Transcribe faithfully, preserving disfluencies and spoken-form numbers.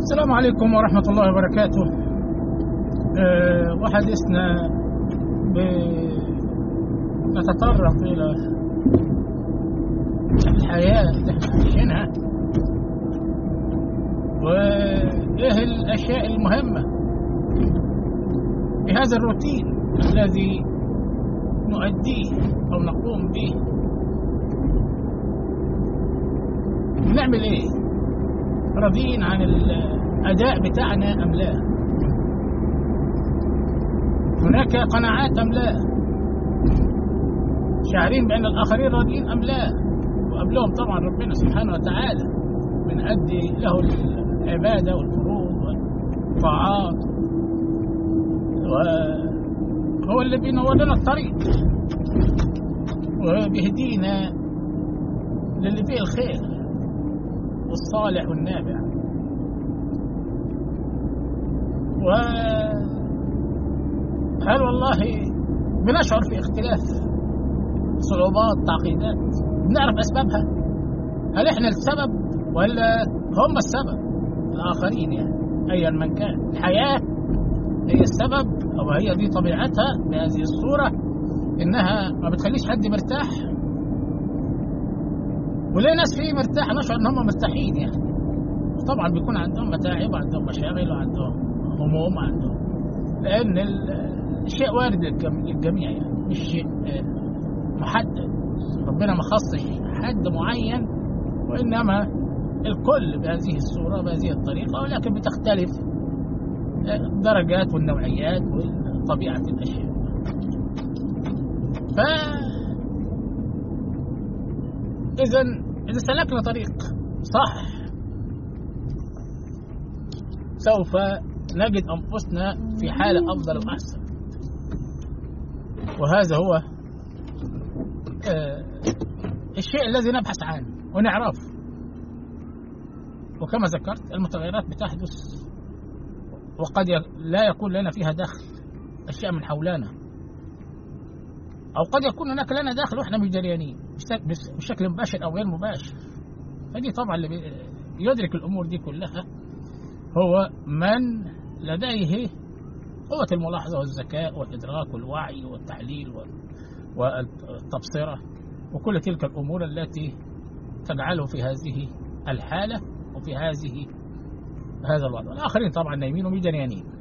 السلام عليكم ورحمة الله وبركاته. أه وحديثنا نتطرق إلى الحياة اللي احنا عايشينها وإيه الأشياء المهمة في هذا الروتين الذي نؤديه أو نقوم به. نعمل إيه؟ راضين عن الأداء بتاعنا أم لا؟ هناك قناعات أم لا؟ شاعرين بأن الآخرين راضين أم لا؟ وقبلهم طبعا ربنا سبحانه وتعالى بنأدي له العبادة والفروض والطاعات، وهو اللي بينور لنا الطريق وبيهدينا للي فيه الخير والصالح والنافع. وهل والله بنشعر في اختلاف، صعوبات، تعقيدات، بنعرف أسبابها؟ هل إحنا السبب ولا هم السبب؟ الآخرين يعني أيا من كان، الحياة هي السبب أو هي دي طبيعتها بهذه الصورة إنها ما بتخليش حد مرتاح. وليه ناس فيه مرتاح نشعر ان هم مرتاحين يعني، طبعا بيكون عندهم متاعب وعندهم مشاغل وعندهم هموم وعندهم، لان الشيء وارد للجميع يعني، مش شيء محدد، ربنا ما خصش حد معين، وانما الكل بهذه الصوره بهذه الطريقه، ولكن بتختلف الدرجات والنوعيات وطبيعه الاشياء. ف إذا إذا سلكنا طريق صح سوف نجد أنفسنا في حالة أفضل وأحسن، وهذا هو آه الشيء الذي نبحث عنه ونعرفه. وكما ذكرت المتغيرات بتحدث وقد لا يكون لنا فيها دخل، أشياء من حولنا، أو قد يكون هناك لنا داخل وإحنا مش دريانين بشكل مباشر أو غير مباشر. فدي طبعا اللي يدرك الأمور دي كلها هو من لديه قوة الملاحظة والذكاء والإدراك والوعي والتحليل والتبصرة وكل تلك الأمور التي تجعله في هذه الحالة وفي هذه هذا الوضع. الآخرين طبعا نايمين ومش دريانين.